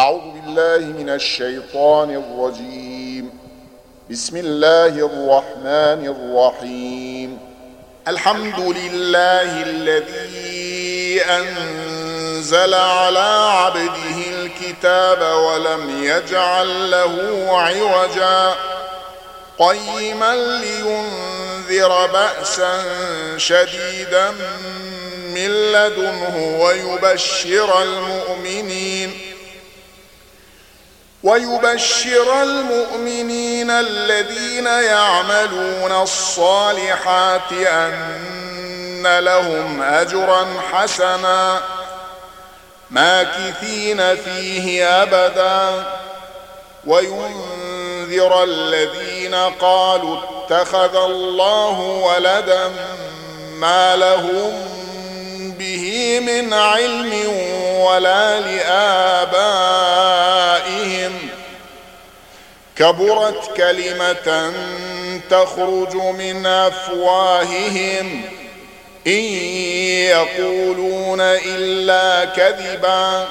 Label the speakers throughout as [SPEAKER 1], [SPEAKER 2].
[SPEAKER 1] أعوذ بالله من الشيطان الرجيم. بسم الله الرحمن الرحيم. الحمد لله الذي أنزل على عبده الكتاب ولم يجعل له عوجا قيما لينذر بأسا شديدا من لدنه ويبشر المؤمنين الذين يعملون الصالحات أن لهم أجرا حسنا ماكثين فيه أبدا وينذر الذين قالوا اتخذ الله ولدا ما لهم به من علم ولا لآبائهم كبرت كلمة تخرج من أفواههم إن يقولون إلا كذبا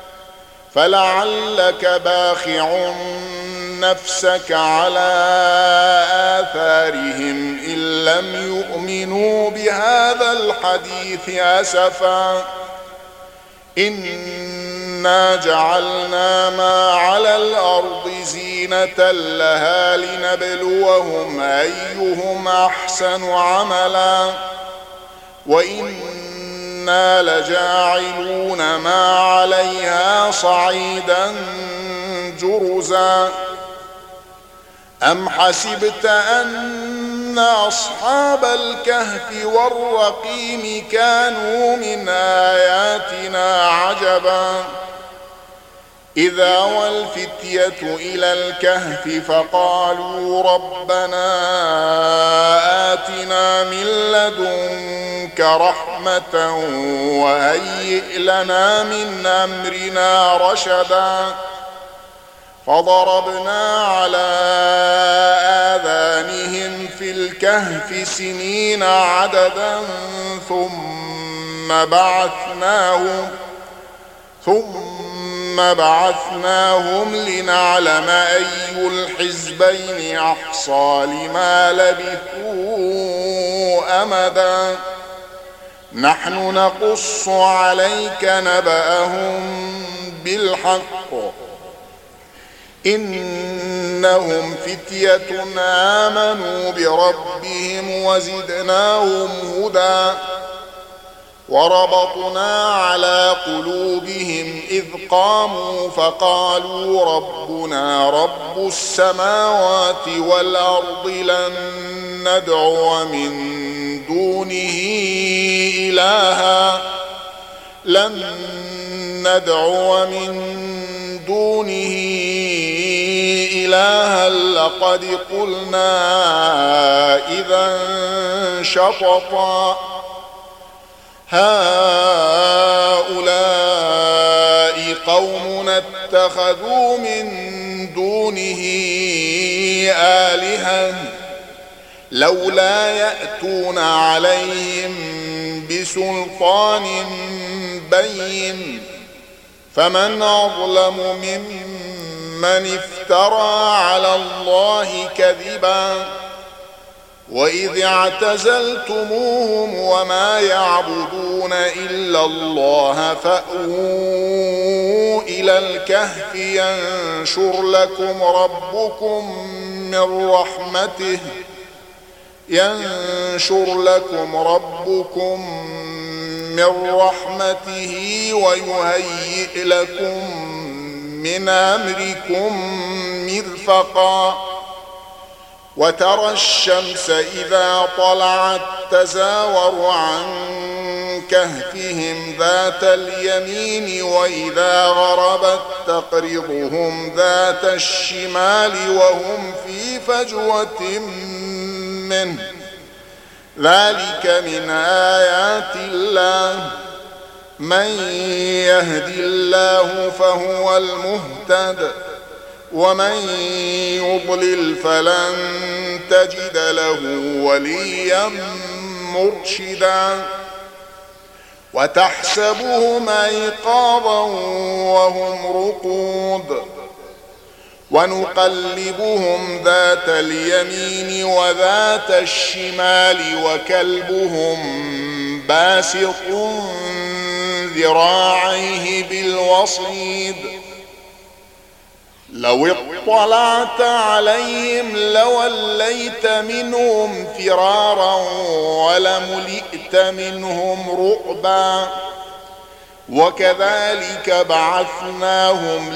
[SPEAKER 1] فلعلك باخع نفسك على آثارهم إن لم يؤمنوا بهذا الحديث أسفا إنا جعلنا ما على الأرض زينة لها لنبلوهم أيهم أحسن عملا وإنا لجاعلون ما عليها صعيدا جرزا أم حسبت أن أصحاب الكهف والرقيم كانوا من آياتنا عجبا إذا والفتية إلى الكهف فقالوا ربنا آتنا من لدنك رحمة وهيئ لنا من أمرنا رشدا فضربنا على آذانهم في الكهف سنين عددا ثم بعثناهم لنعلم أي الحزبين أحصى لما لبثوا أمدا نحن نقص عليك نبأهم بالحق إنهم فتية آمنوا بربهم وزدناهم هدى وربطنا على قلوبهم إذ قاموا فقالوا ربنا رب السماوات والأرض لن ندعو من دونه إلها لقد قلنا إذا شططا هؤلاء قومنا اتخذوا من دونه آلهة لولا يأتون عليهم بسلطان بين فمن أظلم ممن افترى على الله كذبا وإذ اعتزلتموهم وما يعبدون إلا الله فأووا إلى الكهف ينشر لكم ربكم من رحمته ويهيئ لكم من أمركم مرفقا وترى الشمس إذا طلعت تزاور عن كهفهم ذات اليمين وإذا غربت تقرضهم ذات الشمال وهم في فجوة منه ذلك من آيات الله من يهد الله فهو المهتد ومن يضلل فلن تجد له وليا مرشدا وتحسبهم أيقاظا وهم رقود ونقلبهم ذات اليمين وذات الشمال وكلبهم باسط ذراعيه بالوصيد لو اطلعت عليهم لوليت منهم فرارا ولملئت منهم رعبا وكذلك بعثناهم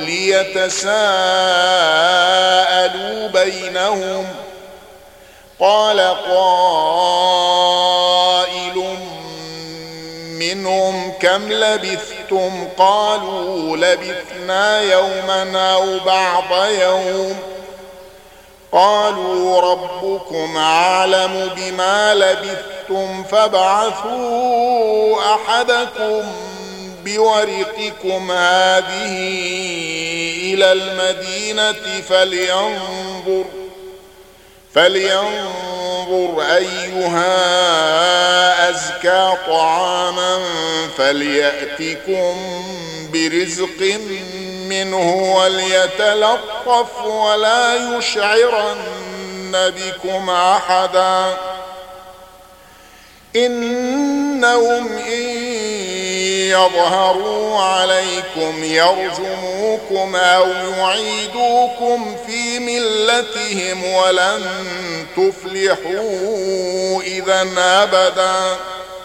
[SPEAKER 1] ليتساءلوا بينهم قال قائل منهم كم لبثتم قالوا لبثنا يوما أو بعض يوم قالوا ربكم أعلم بما لبثتم فابعثوا أحدكم بورقكم هذه إلى المدينة فلينظر أيها أزكى طعاما فليأتكم برزق منه وليتلطف ولا يشعرن بكم أحدا إنهم إن يظهروا عليكم يرجموكم أو يعيدوكم في ملتهم ولن تفلحوا إذا أبدا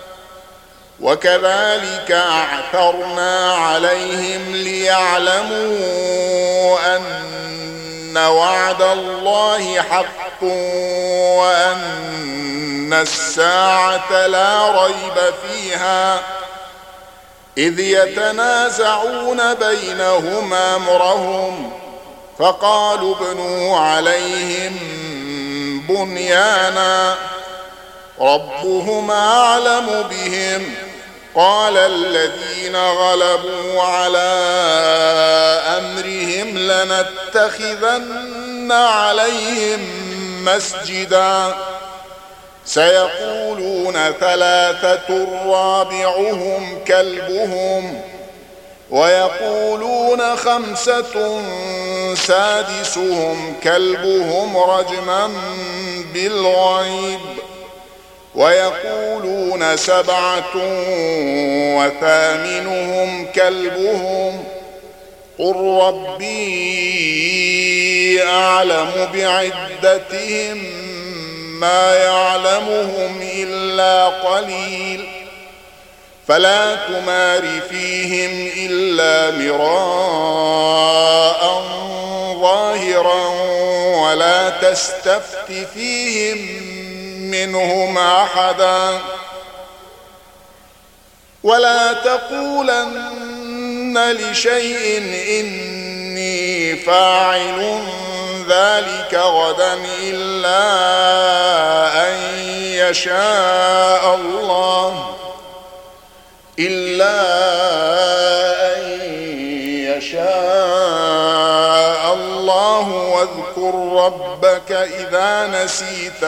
[SPEAKER 1] وكذلك أعثرنا عليهم ليعلموا أن وعد الله حق وأن الساعة لا ريب فيها إذ يتنازعون بينهم أمرهم فقالوا ابنوا عليهم بنيانا ربهم أعلم بهم قال الذين غلبوا على أمرهم لنتخذن عليهم مسجدا سيقولون ثلاثة رابعهم كلبهم ويقولون خمسة سادسهم كلبهم رجما بالغيب ويقولون سبعة وثامنهم كلبهم قل ربي أعلم بعدتهم ما يعلمهم إلا قليل فلا تمار فيهم إلا مراء ظاهرا ولا تستفت فيهم منهم أحدا ولا تقولن لشيء إني فاعل ذلك غدا إلا أن يشاء الله واذكر ربك إذا نسيت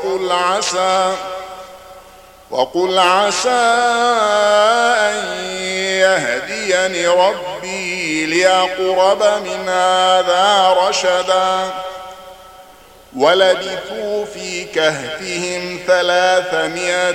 [SPEAKER 1] وقل عسى أن يهديني ربي لأقرب من هذا رشدا ولبثوا في كهفهم 300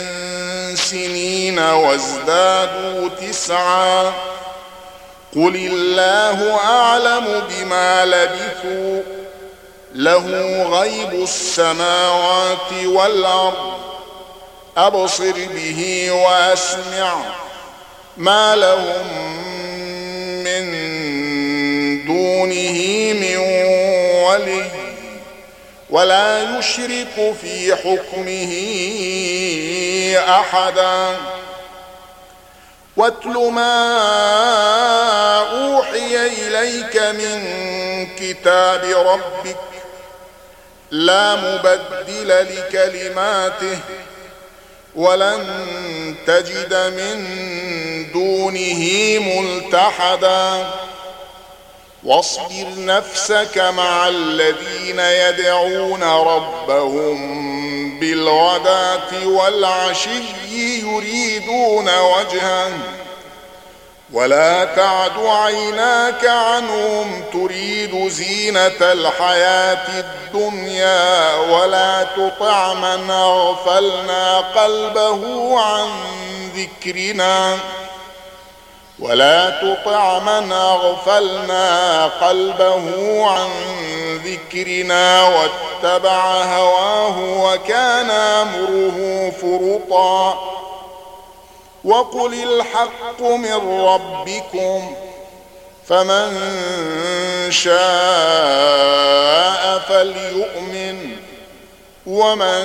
[SPEAKER 1] سنين وازدادوا 9 قل الله أعلم بما لبثوا له غيب السماوات والأرض أبصر به وأسمع ما لهم من دونه من ولي ولا يشرك في حكمه أحدا واتل ما أوحي إليك من كتاب ربك لا مبدل لكلماته ولن تجد من دونه ملتحدا واصبر نفسك مع الذين يدعون ربهم بالغداة والعشي يريدون وجهه ولا تعد عيناك عنهم تريد زينة الحياة الدنيا ولا تطع من أغفلنا قلبه عن ذكرنا واتبع هواه وكان أمره فرطا وقل الحق من ربكم فمن شاء فليؤمن ومن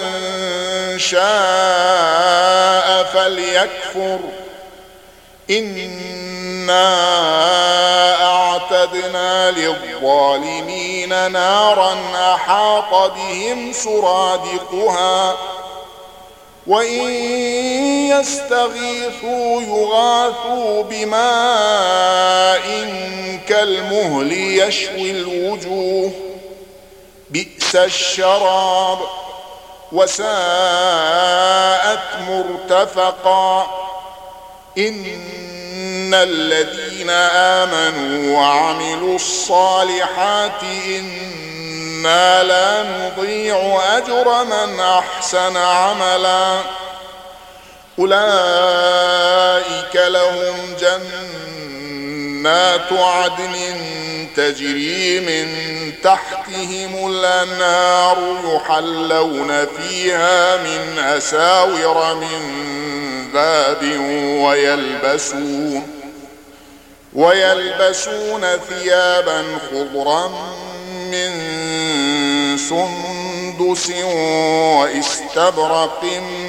[SPEAKER 1] شاء فليكفر إنا أعتدنا للظالمين نارا أحاط بهم سرادقها وإن يستغيثوا يغاثوا بماء كالمهل يشوي الوجوه بئس الشراب وساءت مرتفقا إن الذين آمنوا وعملوا الصالحات إنا لا نضيع أجر من أحسن عملا أولئك لهم جنات عدن تجري من تحتهم الأنهار يحلون فيها من أساور من ذهب ويلبسون ثيابا خضرا من سندس واستبرق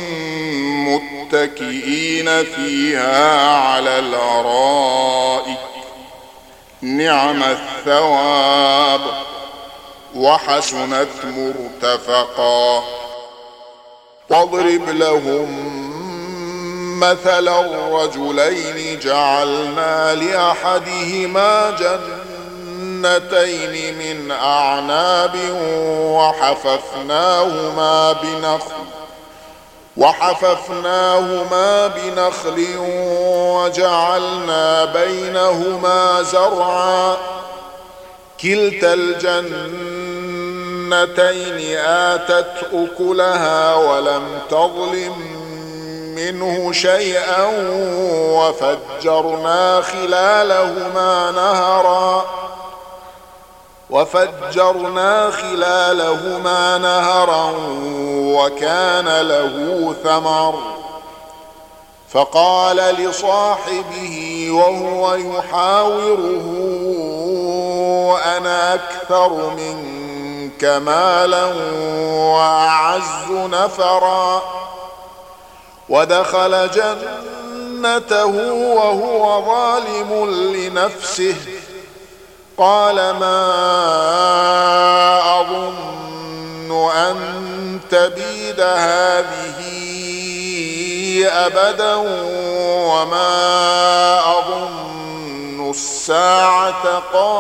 [SPEAKER 1] متكئين فيها على الأرائك نعم الثواب وحسنت مرتفقا واضرب لهم مثلا الرجلين جعلنا لأحدهما جنتين من أعناب وحففناهما بنخل وجعلنا بينهما زرعا كلتا الجنتين آتت أكلها ولم تظلم منه شيئا وفجرنا خلالهما نهرا وكان له ثمر فقال لصاحبه وهو يحاوره أنا أكثر منك مالا وأعز نفرا ودخل جنته وهو ظالم لنفسه قال ما أظن أن تبيد هذه أبدا وما أظن الساعة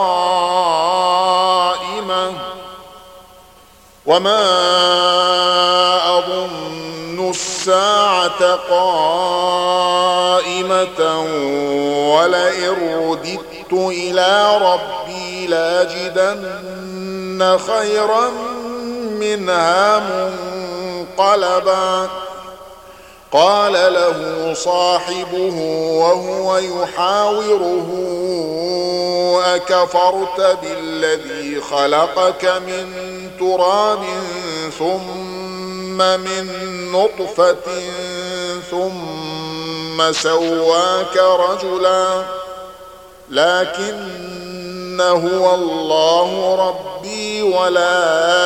[SPEAKER 1] قائمة ولئن رددت إلى ربي لاجدن خيرا منها منقلبا قال له صاحبه وهو يحاوره أكفرت بالذي خلقك من تراب ثم من نطفة ثم سواك رجلا لكن هو الله ربي ولا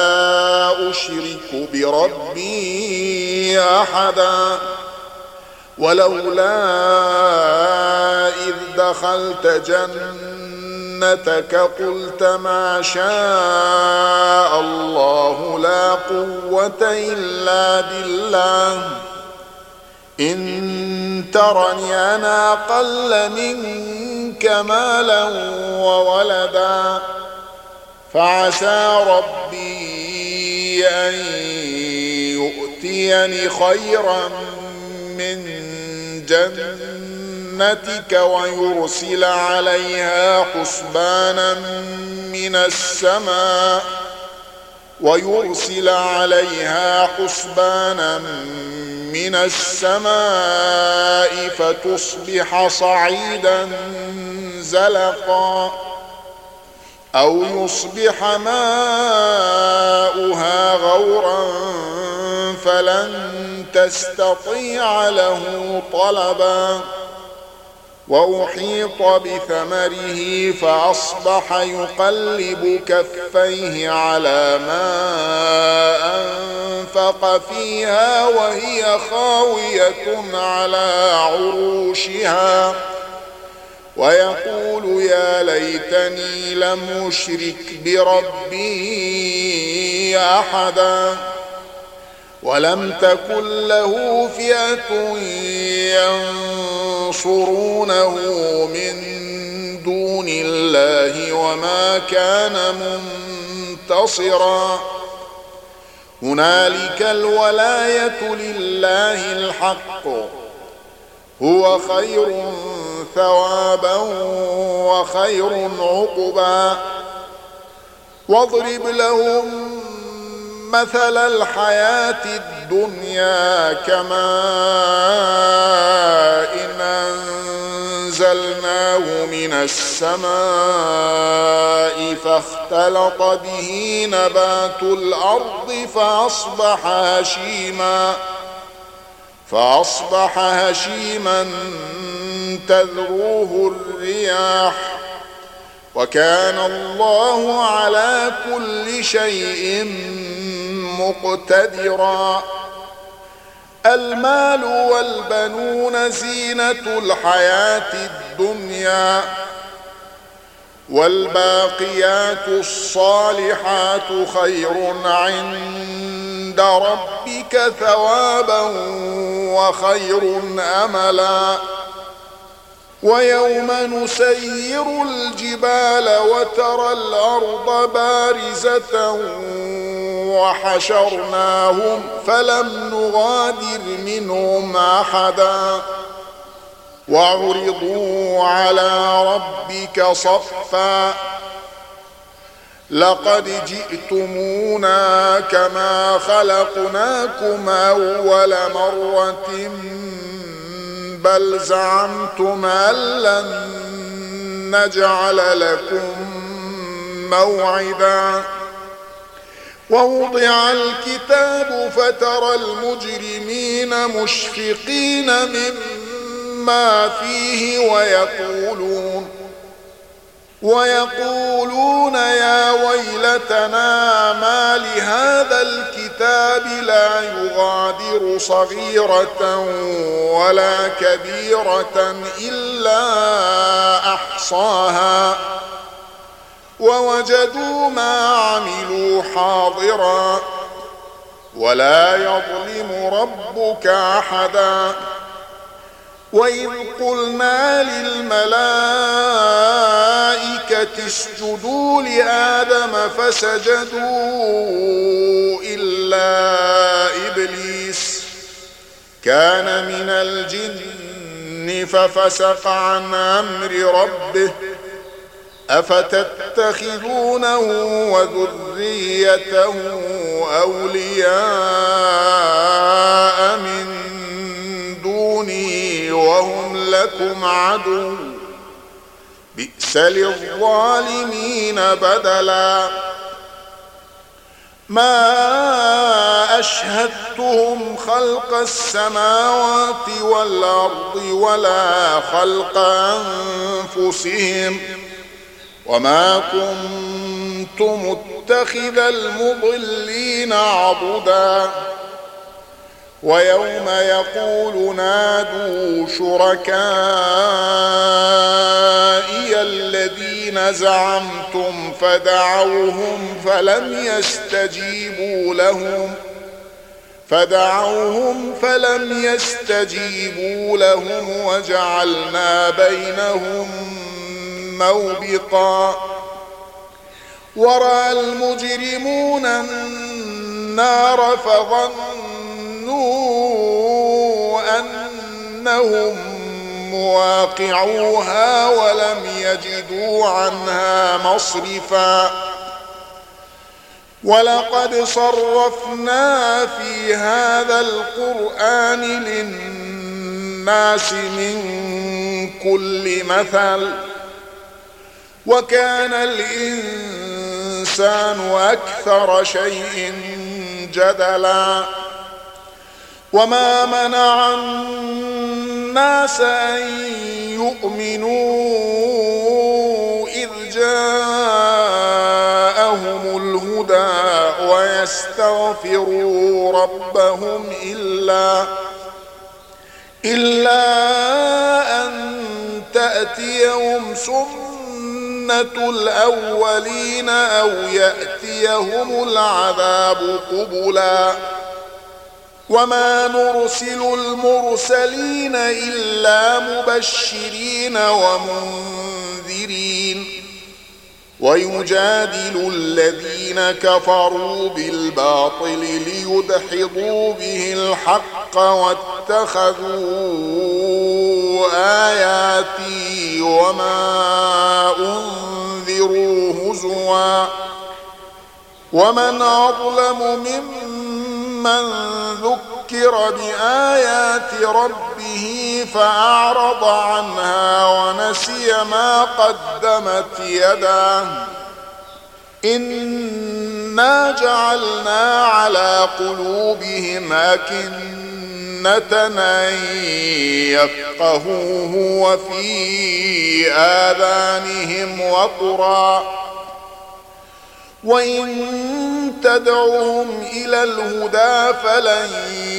[SPEAKER 1] أشرك بربي أحدا ولولا إذ دخلت جنتك قلت ما شاء الله لا قوة إلا بالله إن ترني أنا أقل منك منك مالا وولدا فعسى ربي أن يؤتيني خيرا من جنتك ويرسل عليها حسبانا من السماء فتصبح صعيدا زلقا أو يصبح ماؤها غورا فلن تستطيع له طلبا وأحيط بثمره فأصبح يقلب كفيه على ما أنفق فيها وهي خاوية على عروشها ويقول يا ليتني لم أشرك بربي أحدا ولم تكن له فئة ينصرونه من دون الله وما كان منتصرا هنالك الولاية لله الحق هو خير ثوابا وخير عقبا واضرب لهم مثل الحياة الدنيا كماء إن أنزلناه من السماء فاختلط به نبات الأرض فأصبح هشيما تذروه الرياح وكان الله على كل شيء مقتدرا المال والبنون زينة الحياة الدنيا والباقيات الصالحات خير عند ربك ثوابا وخير أملا ويوم نسير الجبال وترى الأرض بارزة وحشرناهم فلم نغادر منهم أحدا وعرضوا على ربك صفا لقد جئتمونا كما خلقناكم أول مرة بل زعمتم أن لن نجعل لكم موعدا ووضع الكتاب فترى المجرمين مشفقين مما فيه ويقولون يا ويلتنا ما لهذا الكتاب لا يغادر صغيرة ولا كبيرة إلا أحصاها ووجدوا ما عملوا حاضرا ولا يظلم ربك أحدا وإذ قلنا للملائكة اسجدوا لآدم فسجدوا إلا إبليس كان من الجن ففسق عن أمر ربه أفتتخذونه وذريته أولياء من دوني وهم لكم عدو بئس للظالمين بدلا ما أشهدتهم خلق السماوات والأرض ولا خلق أنفسهم وما كنت متخذ المضلين عضدا ويوم يقول نادوا شركائي الذين زعمتم فدعوهم فلم يستجيبوا لهم وجعلنا بينهم موبقا ورأى المجرمون النار فظنوا أنهم مواقعوها ولم يجدوا عنها مصرفا ولقد صرفنا في هذا القرآن للناس من كل مثل وكان الإنسان أكثر شيء جدلا وما منع الناس أن يؤمنوا إذ جاءهم الهدى ويستغفروا ربهم إلا أن تأتيهم سنة الأولين أو يأتيهم العذاب قبلا وما نرسل المرسلين إلا مبشرين ومنذرين ويجادل الذين كفروا بالباطل ليدحضوا به الحق واتخذوا آياتي وما أنذروا هزوا ومن أظلم ممن ذكر بآيات ربه فأعرض عنها ونسي ما قدمت يداه إنا جعلنا على قلوبهم أكنة أن يفقهوه وفي آذانهم وقرا وإن تدعوهم إلى الهدى فلن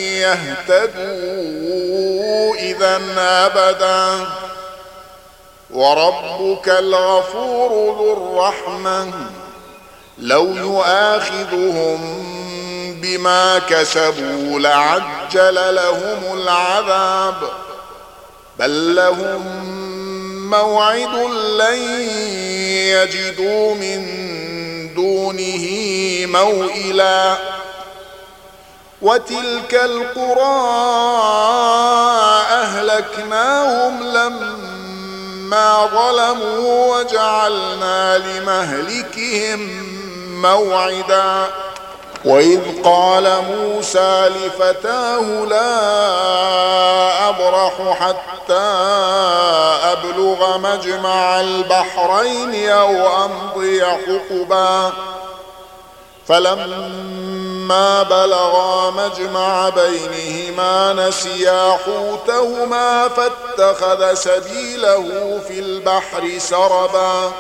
[SPEAKER 1] يهتدوا إذا أبدا وربك الغفور ذو الرحمة لو يؤاخذهم بما كسبوا لعجل لهم العذاب بل لهم موعد لن يجدوا من دونه موئلا وتلك القرى أهلكناهم لما ظلموا وجعلنا لمهلكهم موعدا وإذ قال موسى لفتاه لا أبرح حتى أبلغ مجمع البحرين أو أمضي حقبا فلما بلغا مجمع بينهما نسيا حوتهما فاتخذ سبيله في البحر سربا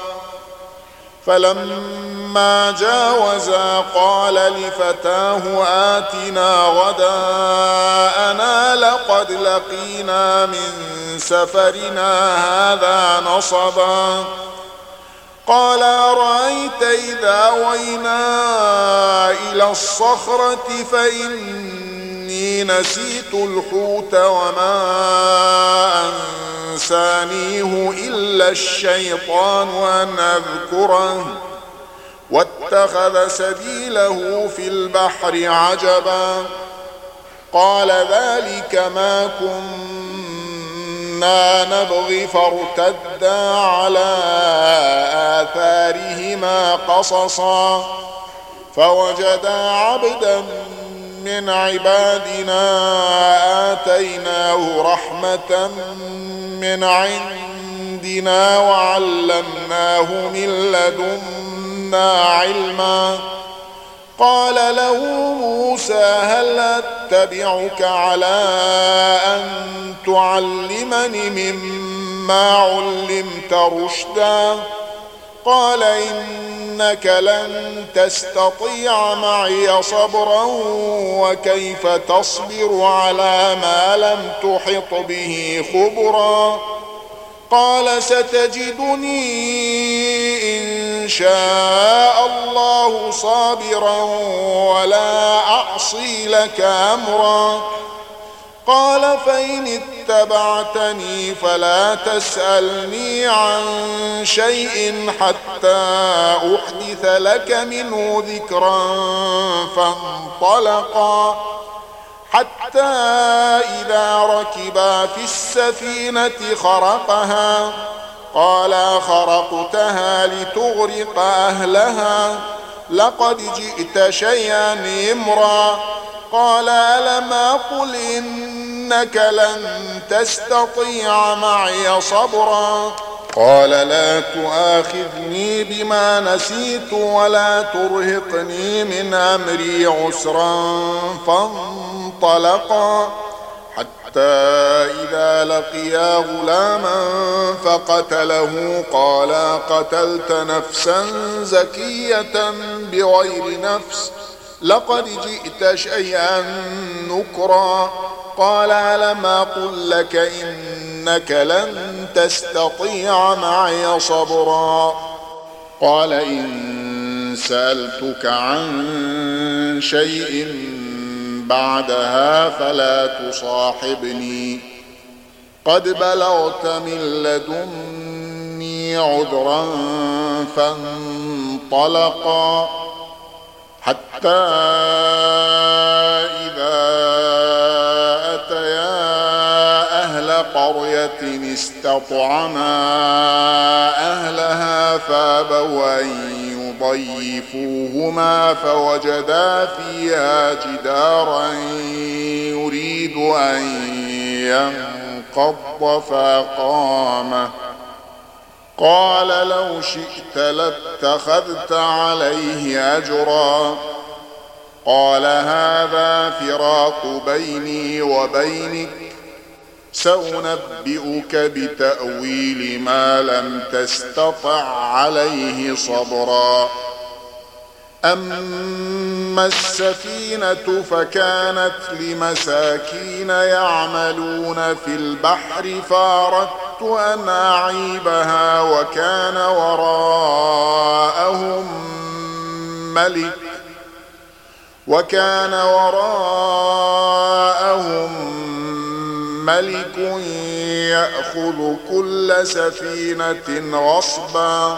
[SPEAKER 1] فلما جاوزا قال لفتاه آتنا غداءنا لقد لقينا من سفرنا هذا نصبا قال أرأيت إذا وينا إلى الصخرة فإني نسيت الحوت وما أنسانيه إلا الشيطان أن أذكره واتخذ سبيله في البحر عجبا قال ذلك ما كنا نبغي فارتدا على آثارهما قصصا فوجدا عبدا من عبادنا آتيناه رحمة من عندنا وعلمناه من لدنا علما قال له موسى هل أتبعك على أن تعلمني مما علمت رشدا قال إنك لن تستطيع معي صبرا وكيف تصبر على ما لم تحط به خبرا قال ستجدني إن شاء الله صابرا ولا أعصي لك أمرا قال فإن اتبعتني فلا تسألني عن شيء حتى أحدث لك منه ذكرا. فانطلقا حتى إذا ركبا في السفينة خرقها قال خرقتها لتغرق أهلها لقد جئت شيئا إمرا. قال ألم أقل إنك لن تستطيع معي صبرا. قال لا تؤاخذني بما نسيت ولا ترهقني من أمري عسرا. فانطلقا حتى إذا لقيا غلاما فقتله قال قتلت نفسا زكية بغير نفس لقد جئت شيئا نكرا. قال ألم أقل لك إنك لن تستطيع معي صبرا. قال إن سألتك عن شيء بعدها فلا تصاحبني قد بلغت من لدني عذرا. فانطلقا حتى إذا أتيا أهل قرية استطعما أهلها فأبوا أن يضيفوهما فوجدا فيها جدارا يريد أن ينقض فأقامه. قال لو شئت لاتخذت عليه أجرا. قال هذا فراق بيني وبينك سأنبئك بتأويل ما لم تستطع عليه صبرا. أما السفينة فكانت لمساكين يعملون في البحر فأردت أن أعيبها وكان وراءهم ملك يأخذ كل سفينة غصبا.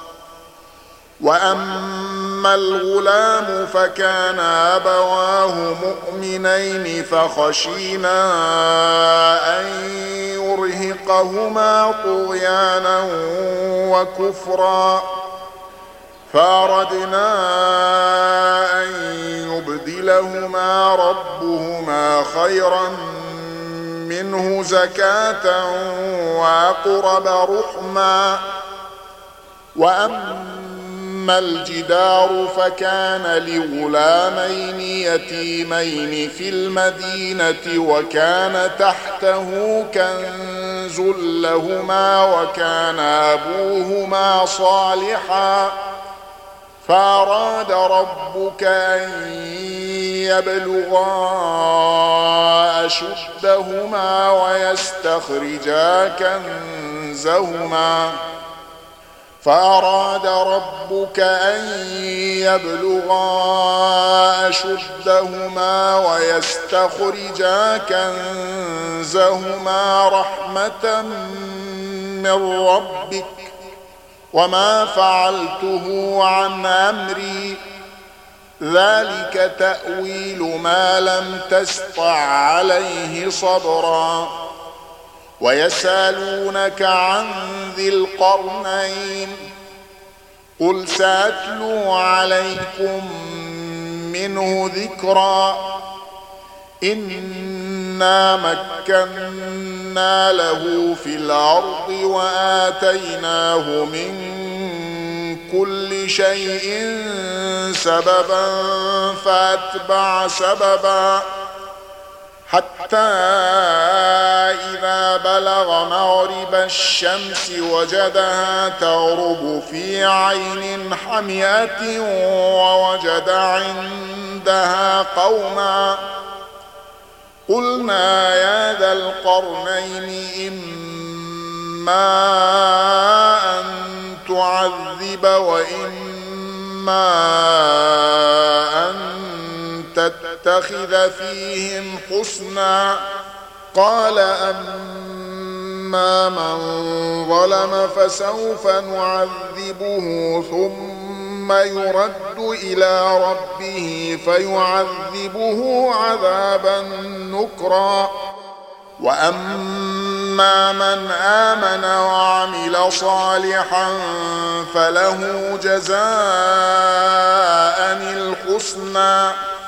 [SPEAKER 1] وأما الغلام فكان أبواه مؤمنين فخشينا أن يرهقهما طغيانا وكفرا فأردنا أن يبدلهما ربهما خيرا منه زكاة وأقرب رحما. وأما الجدار فكان لغلامين يتيمين في المدينة وكان تحته كنز لهما وكان أبوهما صالحا فأراد ربك أن يبلغا أشدهما ويستخرجا كنزهما رحمة من ربك وما فعلته عن أمري ذلك تأويل ما لم تسطع عليه صبرا. ويسألونك عن ذي القرنين قل سأتلو عليكم منه ذكرا. إنا مكنا له في الأرض وآتيناه من كل شيء سببا فأتبع سببا حتى إذا بلغ مغرب الشمس وجدها تغرب في عين حمئة ووجد عندها قوما قلنا يا ذا القرنين إما أن تعذب وإما أن تتخذ فيهم حسنا قال أما من ظلم فسوف نعذبه ثم يرد إلى ربه فيعذبه عذابا نكرا وأما من آمن وعمل صالحا فله جزاء الحسنى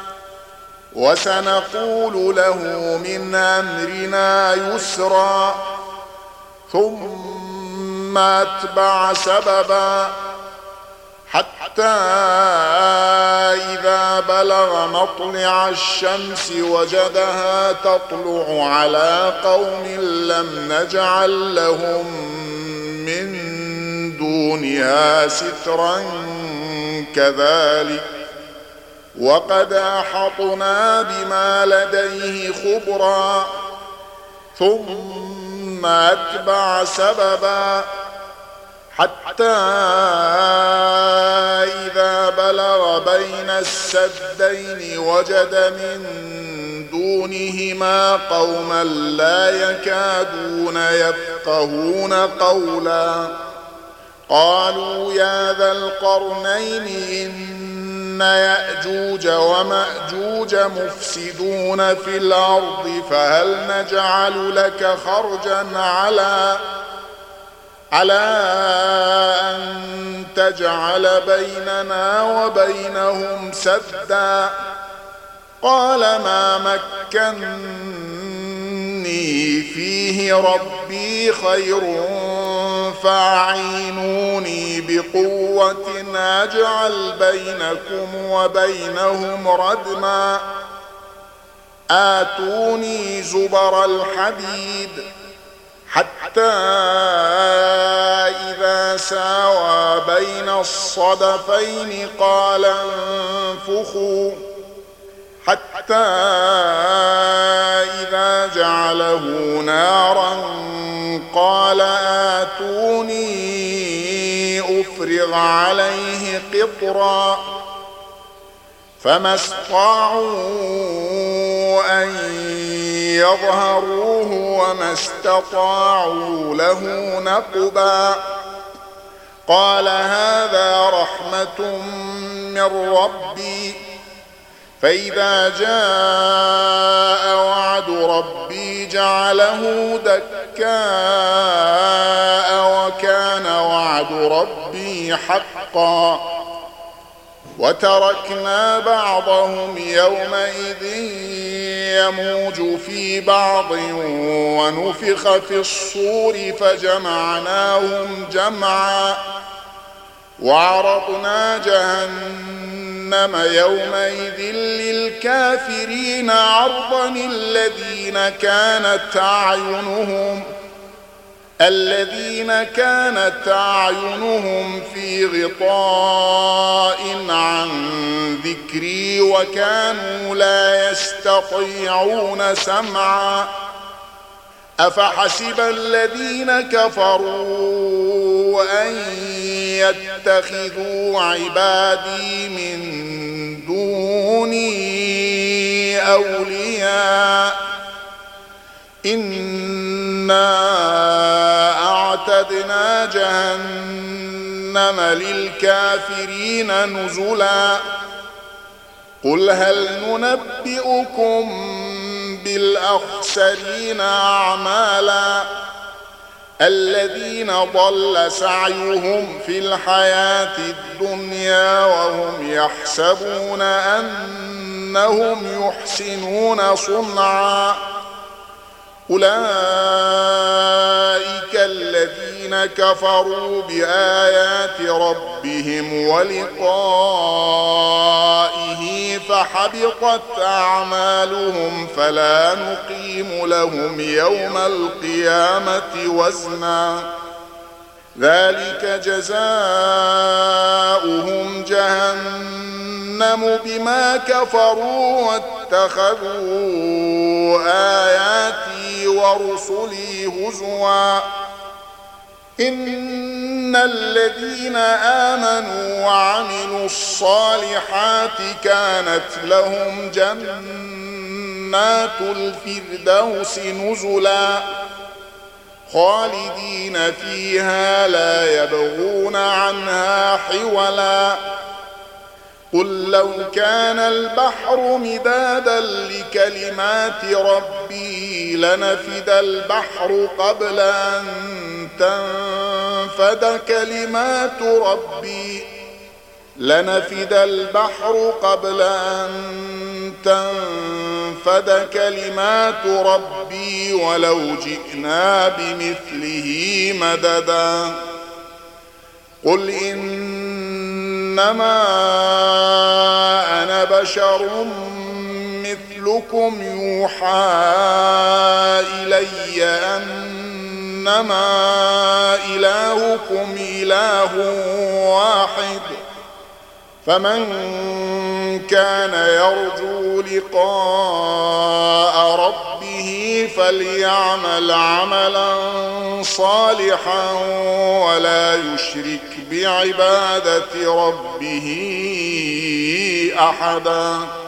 [SPEAKER 1] وسنقول له من أمرنا يسرا ثم أتبع سببا حتى إذا بلغ مطلع الشمس وجدها تطلع على قوم لم نجعل لهم من دونها سترا كذلك وقد أحطنا بما لديه خبرا ثم أتبع سببا حتى إذا بلغ بين السدين وجد من دونهما قوما لا يكادون يفقهون قولا قالوا يا ذا القرنين إن يأجوج ومأجوج مفسدون في الأرض فهل نجعل لك خرجا على أن تجعل بيننا وبينهم سدا قال ما مكني فيه ربي خير فاعينوني بقوة أجعل بينكم وبينهم ردما آتوني زبر الحديد حتى إذا ساوى بين الصدفين قال انفخوا حتى إذا جعله نارا قال آتوني أفرغ عليه قطرا فما استطاعوا أن يظهروه وما استطاعوا له نقبا قال هذا رحمة من ربي فإذا جاء وعد ربي جعله دكاء وكان وعد ربي حقا وتركنا بعضهم يومئذ يموج في بعض ونفخ في الصور فجمعناهم جمعا وعرضنا جهنم يومئذ للكافرين عرضا الذين كانت أعينهم في غطاء عن ذكري وكانوا لا يستطيعون سمعا أفحسب الذين كفروا أن يتخذوا عبادي من دوني أولياء إنا أعتدنا جهنم للكافرين نزلا قل هل ننبئكم بالأخسرين أعمالا الذين ضل سعيهم في الحياة الدنيا وهم يحسبون أنهم يحسنون صنعا أولئك الذين كفروا بآيات ربهم ولقائه فحبطت أعمالهم فلا نقيم لهم يوم القيامة وزنا ذلك جزاؤهم جهنم بما كفروا واتخذوا آياتي ورسلي هزوا إن الذين آمنوا وعملوا الصالحات كانت لهم جنات جنات الفردوس نزلا خالدين فيها لا يبغون عنها حولا قل لو كان البحر مدادا لكلمات ربي لنفد البحر قبل أن تنفد كلمات ربي ولو جئنا بمثله مددا قل إنما أنا بشر مثلكم يوحى إلي أنما إلهكم إله واحد فمن كان يرجو لقاء ربه فليعمل عملا صالحا ولا يشرك بعبادة ربه أحدا.